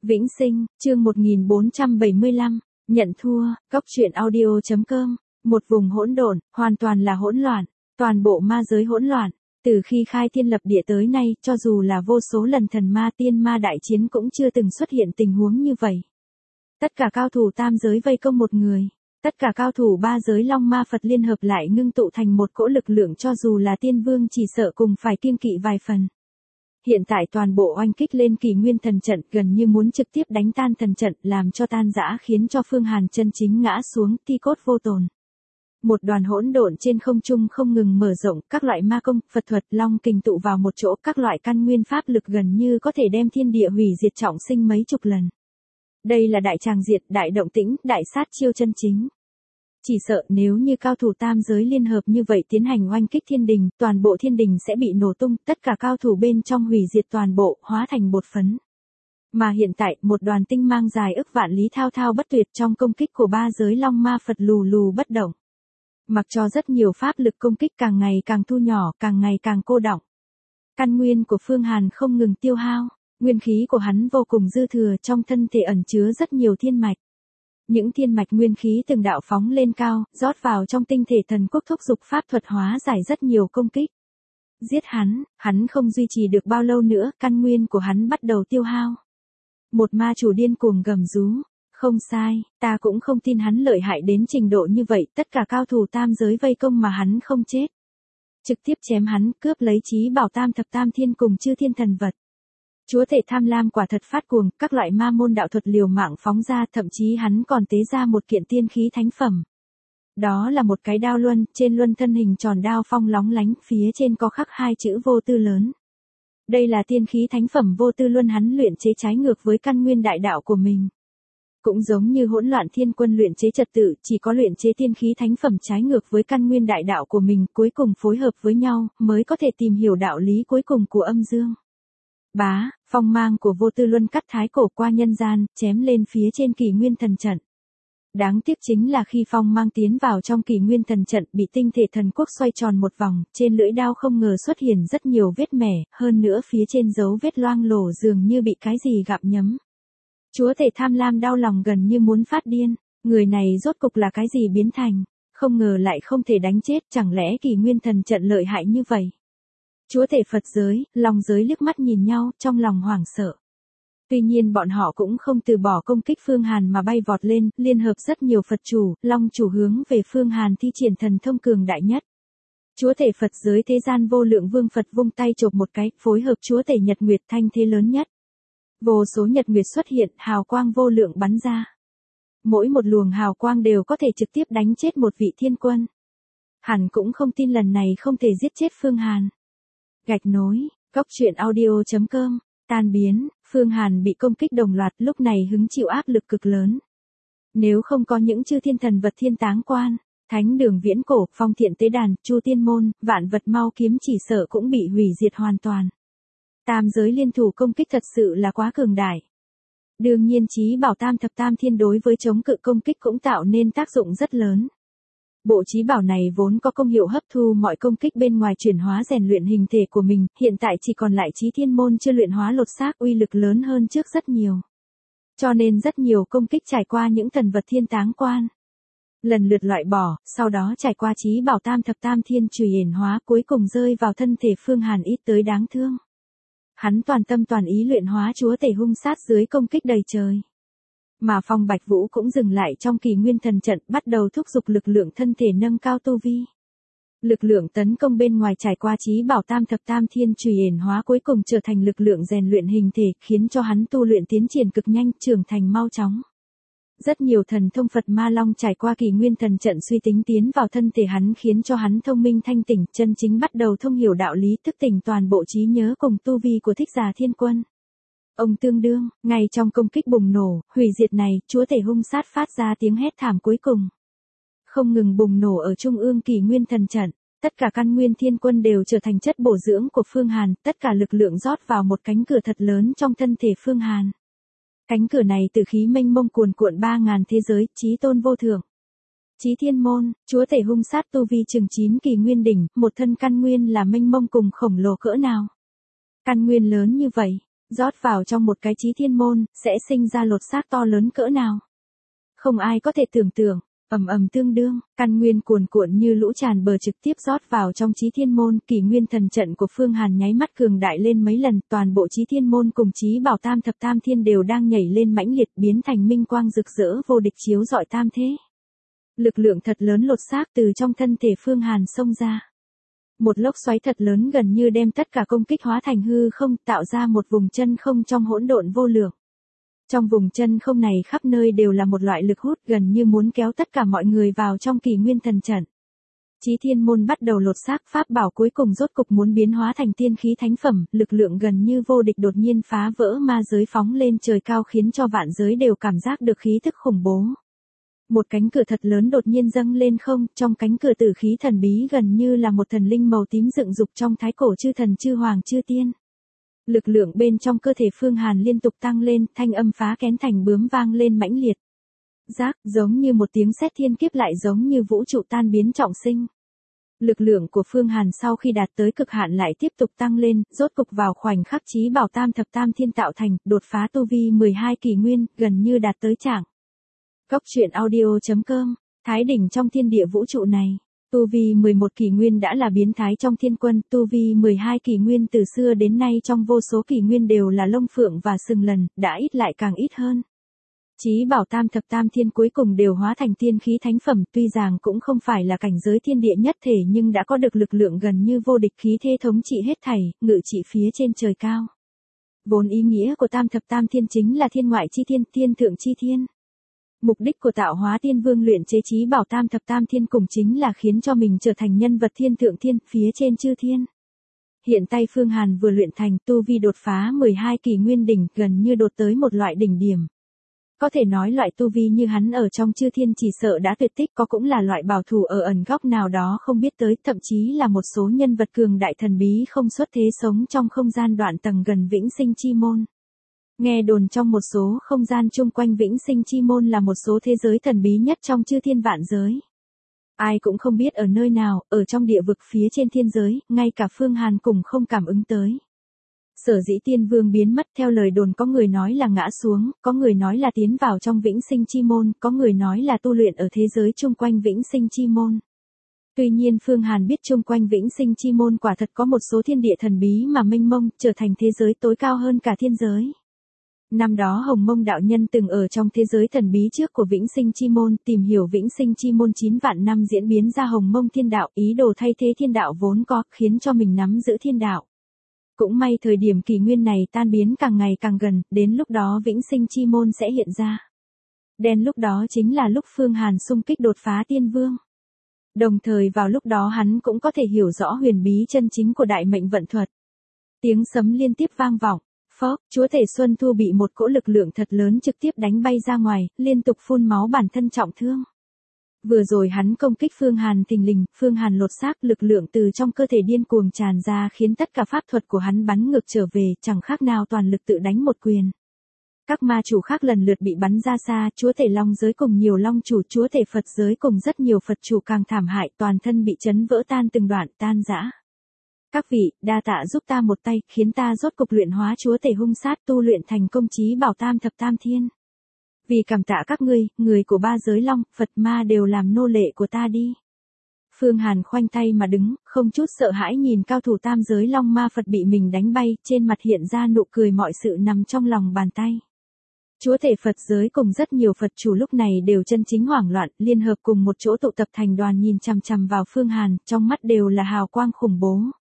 Vĩnh Sinh, chương 1475, nhận thua, Cóc truyện audio.com, một vùng hỗn độn, hoàn toàn là hỗn loạn, toàn bộ ma giới hỗn loạn. Từ khi khai thiên lập địa tới nay, cho dù là vô số lần thần ma tiên ma đại chiến cũng chưa từng xuất hiện tình huống như vậy. Tất cả cao thủ tam giới vây công một người, tất cả cao thủ ba giới Long Ma Phật liên hợp lại ngưng tụ thành một cỗ lực lượng, cho dù là tiên vương chỉ sợ cùng phải kiêng kỵ vài phần. Hiện tại toàn bộ oanh kích lên Kỳ Nguyên thần trận, gần như muốn trực tiếp đánh tan thần trận, làm cho tan rã, khiến cho Phương Hàn chân chính ngã xuống, ti cốt vô tồn. Một đoàn hỗn độn trên không trung không ngừng mở rộng, các loại ma công, Phật thuật, long kình tụ vào một chỗ, các loại căn nguyên pháp lực gần như có thể đem thiên địa hủy diệt trọng sinh mấy chục lần. Đây là đại tràng diệt, đại động tĩnh, đại sát chiêu chân chính. Chỉ sợ nếu như cao thủ tam giới liên hợp như vậy tiến hành oanh kích thiên đình, toàn bộ thiên đình sẽ bị nổ tung, tất cả cao thủ bên trong hủy diệt toàn bộ, hóa thành bột phấn. Mà hiện tại, một đoàn tinh mang dài ức vạn lý thao thao bất tuyệt trong công kích của ba giới Long Ma Phật lù lù bất động. Mặc cho rất nhiều pháp lực công kích càng ngày càng thu nhỏ, càng ngày càng cô đọng. Căn nguyên của Phương Hàn không ngừng tiêu hao, nguyên khí của hắn vô cùng dư thừa, trong thân thể ẩn chứa rất nhiều thiên mạch. Những thiên mạch nguyên khí từng đạo phóng lên cao, rót vào trong tinh thể thần quốc, thúc giục pháp thuật hóa giải rất nhiều công kích. Giết hắn không duy trì được bao lâu nữa, căn nguyên của hắn bắt đầu tiêu hao. Một ma chủ điên cuồng gầm rú, không sai, ta cũng không tin hắn lợi hại đến trình độ như vậy, tất cả cao thủ tam giới vây công mà hắn không chết. Trực tiếp chém hắn, cướp lấy chí bảo tam thập tam thiên cùng chư thiên thần vật. Chúa thể tham lam quả thật phát cuồng, các loại ma môn đạo thuật liều mạng phóng ra, thậm chí hắn còn tế ra một kiện tiên khí thánh phẩm. Đó là một cái đao luân, trên luân thân hình tròn đao phong lóng lánh, phía trên có khắc hai chữ vô tư lớn. Đây là tiên khí thánh phẩm vô tư luân, hắn luyện chế trái ngược với căn nguyên đại đạo của mình. Cũng giống như hỗn loạn thiên quân luyện chế trật tự, chỉ có luyện chế tiên khí thánh phẩm trái ngược với căn nguyên đại đạo của mình, cuối cùng phối hợp với nhau, mới có thể tìm hiểu đạo lý cuối cùng của âm dương. Bá, phong mang của vô tư luân cắt thái cổ qua nhân gian, chém lên phía trên Kỳ Nguyên thần trận. Đáng tiếc chính là khi phong mang tiến vào trong Kỳ Nguyên thần trận, bị tinh thể thần quốc xoay tròn một vòng, trên lưỡi đao không ngờ xuất hiện rất nhiều vết mẻ, hơn nữa phía trên dấu vết loang lổ dường như bị cái gì gặm nhấm. Chúa thể tham lam đau lòng gần như muốn phát điên, người này rốt cục là cái gì biến thành, không ngờ lại không thể đánh chết, chẳng lẽ Kỳ Nguyên thần trận lợi hại như vậy. Chúa thể Phật giới, Long giới liếc mắt nhìn nhau, trong lòng hoảng sợ. Tuy nhiên bọn họ cũng không từ bỏ công kích Phương Hàn mà bay vọt lên, liên hợp rất nhiều Phật chủ, Long chủ hướng về Phương Hàn thi triển thần thông cường đại nhất. Chúa thể Phật giới thế gian vô lượng vương Phật vung tay chộp một cái, phối hợp chúa thể Nhật Nguyệt thanh thế lớn nhất. Vô số nhật nguyệt xuất hiện, hào quang vô lượng bắn ra. Mỗi một luồng hào quang đều có thể trực tiếp đánh chết một vị thiên quân. Hắn cũng không tin lần này không thể giết chết Phương Hàn. Gạch nối, Cóc truyện audio.com, tan biến, Phương Hàn bị công kích đồng loạt, lúc này hứng chịu áp lực cực lớn. Nếu không có những chư thiên thần vật thiên táng quan, thánh đường viễn cổ, phong thiện tế đàn, chu tiên môn, vạn vật mau kiếm chỉ sợ cũng bị hủy diệt hoàn toàn. Tam giới liên thủ công kích thật sự là quá cường đại. Đương nhiên chí bảo tam thập tam thiên đối với chống cự công kích cũng tạo nên tác dụng rất lớn. Bộ chí bảo này vốn có công hiệu hấp thu mọi công kích bên ngoài, chuyển hóa rèn luyện hình thể của mình, hiện tại chỉ còn lại chí thiên môn chưa luyện hóa lột xác, uy lực lớn hơn trước rất nhiều. Cho nên rất nhiều công kích trải qua những thần vật thiên táng quan. Lần lượt loại bỏ, sau đó trải qua chí bảo tam thập tam thiên trùy hiển hóa, cuối cùng rơi vào thân thể Phương Hàn ít tới đáng thương. Hắn toàn tâm toàn ý luyện hóa chúa tể hung sát dưới công kích đầy trời. Mà Phong Bạch Vũ cũng dừng lại trong Kỳ Nguyên thần trận, bắt đầu thúc giục lực lượng thân thể nâng cao tu vi. Lực lượng tấn công bên ngoài trải qua chí bảo tam thập tam thiên trùy hiển hóa, cuối cùng trở thành lực lượng rèn luyện hình thể, khiến cho hắn tu luyện tiến triển cực nhanh, trưởng thành mau chóng. Rất nhiều thần thông Phật Ma Long trải qua Kỳ Nguyên thần trận suy tính tiến vào thân thể hắn, khiến cho hắn thông minh thanh tỉnh, chân chính bắt đầu thông hiểu đạo lý, thức tỉnh toàn bộ trí nhớ cùng tu vi của Thích Giả Thiên Quân. Ông tương đương, ngay trong công kích bùng nổ, hủy diệt này, chúa thể hung sát phát ra tiếng hét thảm cuối cùng. Không ngừng bùng nổ ở trung ương Kỳ Nguyên thần trận, tất cả căn nguyên thiên quân đều trở thành chất bổ dưỡng của Phương Hàn, tất cả lực lượng rót vào một cánh cửa thật lớn trong thân thể Phương Hàn. Cánh cửa này từ khí mênh mông cuồn cuộn 3000 thế giới, chí tôn vô thượng. Chí thiên môn, chúa thể hung sát tu vi chừng 9 kỳ nguyên đỉnh, một thân căn nguyên là mênh mông cùng khổng lồ cỡ nào. Căn nguyên lớn như vậy, rót vào trong một cái chí thiên môn, sẽ sinh ra lột xác to lớn cỡ nào. Không ai có thể tưởng tượng, ầm ầm tương đương, căn nguyên cuồn cuộn như lũ tràn bờ trực tiếp rót vào trong chí thiên môn, kỷ nguyên thần trận của Phương Hàn nháy mắt cường đại lên mấy lần, toàn bộ chí thiên môn cùng chí bảo tam thập tam thiên đều đang nhảy lên mãnh liệt biến thành minh quang rực rỡ vô địch chiếu rọi tam thế. Lực lượng thật lớn lột xác từ trong thân thể Phương Hàn xông ra. Một lốc xoáy thật lớn gần như đem tất cả công kích hóa thành hư không, tạo ra một vùng chân không trong hỗn độn vô lượng. Trong vùng chân không này khắp nơi đều là một loại lực hút gần như muốn kéo tất cả mọi người vào trong kỷ nguyên thần trận. Chí thiên môn bắt đầu lột xác, pháp bảo cuối cùng rốt cục muốn biến hóa thành tiên khí thánh phẩm, lực lượng gần như vô địch đột nhiên phá vỡ ma giới phóng lên trời cao khiến cho vạn giới đều cảm giác được khí thức khủng bố. Một cánh cửa thật lớn đột nhiên dâng lên không, trong cánh cửa tử khí thần bí gần như là một thần linh màu tím dựng dục trong thái cổ chư thần chư hoàng chư tiên. Lực lượng bên trong cơ thể Phương Hàn liên tục tăng lên, thanh âm phá kén thành bướm vang lên mãnh liệt. Rác, giống như một tiếng sét thiên kiếp lại giống như vũ trụ tan biến trọng sinh. Lực lượng của Phương Hàn sau khi đạt tới cực hạn lại tiếp tục tăng lên, rốt cục vào khoảnh khắc chí bảo tam thập tam thiên tạo thành, đột phá tu vi 12 kỷ nguyên, gần như đạt tới trạng. Cốc truyện audio.com, thái đỉnh trong thiên địa vũ trụ này. Tu vi 11 kỷ nguyên đã là biến thái trong thiên quân, tu vi 12 kỷ nguyên từ xưa đến nay trong vô số kỷ nguyên đều là lông phượng và sừng lần, đã ít lại càng ít hơn. Chí bảo tam thập tam thiên cuối cùng đều hóa thành tiên khí thánh phẩm, tuy rằng cũng không phải là cảnh giới thiên địa nhất thể nhưng đã có được lực lượng gần như vô địch khí thế thống trị hết thảy, ngự trị phía trên trời cao. Vốn ý nghĩa của tam thập tam thiên chính là thiên ngoại chi thiên, thiên thượng chi thiên. Mục đích của tạo hóa tiên vương luyện chế chí bảo tam thập tam thiên cùng chính là khiến cho mình trở thành nhân vật thiên thượng thiên, phía trên chư thiên. Hiện tay Phương Hàn vừa luyện thành tu vi đột phá 12 kỷ nguyên đỉnh, gần như đột tới một loại đỉnh điểm. Có thể nói loại tu vi như hắn ở trong chư thiên chỉ sợ đã tuyệt tích, có cũng là loại bảo thủ ở ẩn góc nào đó không biết tới, thậm chí là một số nhân vật cường đại thần bí không xuất thế sống trong không gian đoạn tầng gần vĩnh sinh chi môn. Nghe đồn trong một số không gian chung quanh vĩnh sinh chi môn là một số thế giới thần bí nhất trong chư thiên vạn giới. Ai cũng không biết ở nơi nào, ở trong địa vực phía trên thiên giới, ngay cả Phương Hàn cũng không cảm ứng tới. Sở dĩ tiên vương biến mất theo lời đồn có người nói là ngã xuống, có người nói là tiến vào trong vĩnh sinh chi môn, có người nói là tu luyện ở thế giới chung quanh vĩnh sinh chi môn. Tuy nhiên Phương Hàn biết chung quanh vĩnh sinh chi môn quả thật có một số thiên địa thần bí mà mênh mông, trở thành thế giới tối cao hơn cả thiên giới. Năm đó Hồng Mông đạo nhân từng ở trong thế giới thần bí trước của vĩnh sinh chi môn, tìm hiểu vĩnh sinh chi môn 9 vạn năm diễn biến ra Hồng Mông thiên đạo, ý đồ thay thế thiên đạo vốn có, khiến cho mình nắm giữ thiên đạo. Cũng may thời điểm kỷ nguyên này tan biến càng ngày càng gần, đến lúc đó vĩnh sinh chi môn sẽ hiện ra. Đen lúc đó chính là lúc Phương Hàn xung kích đột phá tiên vương. Đồng thời vào lúc đó hắn cũng có thể hiểu rõ huyền bí chân chính của đại mệnh vận thuật. Tiếng sấm liên tiếp vang vọng. Phốc, chúa tể Xuân Thu bị một cỗ lực lượng thật lớn trực tiếp đánh bay ra ngoài, liên tục phun máu bản thân trọng thương. Vừa rồi hắn công kích Phương Hàn thình lình, Phương Hàn lột xác, lực lượng từ trong cơ thể điên cuồng tràn ra khiến tất cả pháp thuật của hắn bắn ngược trở về, chẳng khác nào toàn lực tự đánh một quyền. Các ma chủ khác lần lượt bị bắn ra xa, chúa tể Long giới cùng nhiều Long chủ, chúa tể Phật giới cùng rất nhiều Phật chủ càng thảm hại, toàn thân bị chấn vỡ tan từng đoạn, tan rã. Các vị, đa tạ giúp ta một tay, khiến ta rốt cục luyện hóa chúa tể hung sát, tu luyện thành công chí bảo tam thập tam thiên. Vì cảm tạ các ngươi, người của ba giới Long, Phật ma đều làm nô lệ của ta đi. Phương Hàn khoanh tay mà đứng, không chút sợ hãi nhìn cao thủ tam giới Long ma Phật bị mình đánh bay, trên mặt hiện ra nụ cười, mọi sự nằm trong lòng bàn tay. Chúa tể Phật giới cùng rất nhiều Phật chủ lúc này đều chân chính hoảng loạn, liên hợp cùng một chỗ tụ tập thành đoàn nhìn chằm chằm vào Phương Hàn, trong mắt đều là hào quang khủng bố.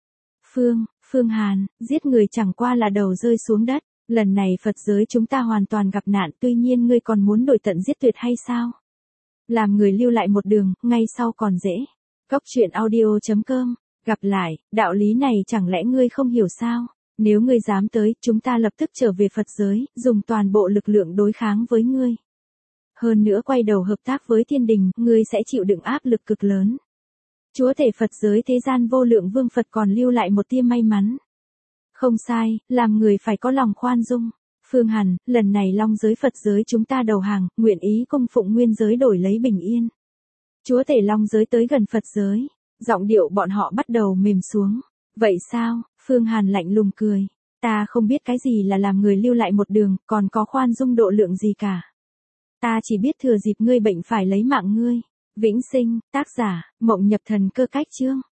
Phương Hàn, giết người chẳng qua là đầu rơi xuống đất, lần này Phật giới chúng ta hoàn toàn gặp nạn, tuy nhiên ngươi còn muốn đổi tận giết tuyệt hay sao? Làm người lưu lại một đường, ngay sau còn dễ. Cốc truyện audio.com, gặp lại, đạo lý này chẳng lẽ ngươi không hiểu sao? Nếu ngươi dám tới, chúng ta lập tức trở về Phật giới, dùng toàn bộ lực lượng đối kháng với ngươi. Hơn nữa quay đầu hợp tác với thiên đình, ngươi sẽ chịu đựng áp lực cực lớn. Chúa tể Phật giới thế gian vô lượng vương Phật còn lưu lại một tia may mắn. Không sai, làm người phải có lòng khoan dung. Phương Hàn, lần này Long giới Phật giới chúng ta đầu hàng, nguyện ý cung phụng nguyên giới đổi lấy bình yên. Chúa tể Long giới tới gần Phật giới, giọng điệu bọn họ bắt đầu mềm xuống. Vậy sao? Phương Hàn lạnh lùng cười. Ta không biết cái gì là làm người lưu lại một đường, còn có khoan dung độ lượng gì cả. Ta chỉ biết thừa dịp ngươi bệnh phải lấy mạng ngươi. Vĩnh sinh, tác giả, Mộng Nhập Thần Cơ Cách Chương.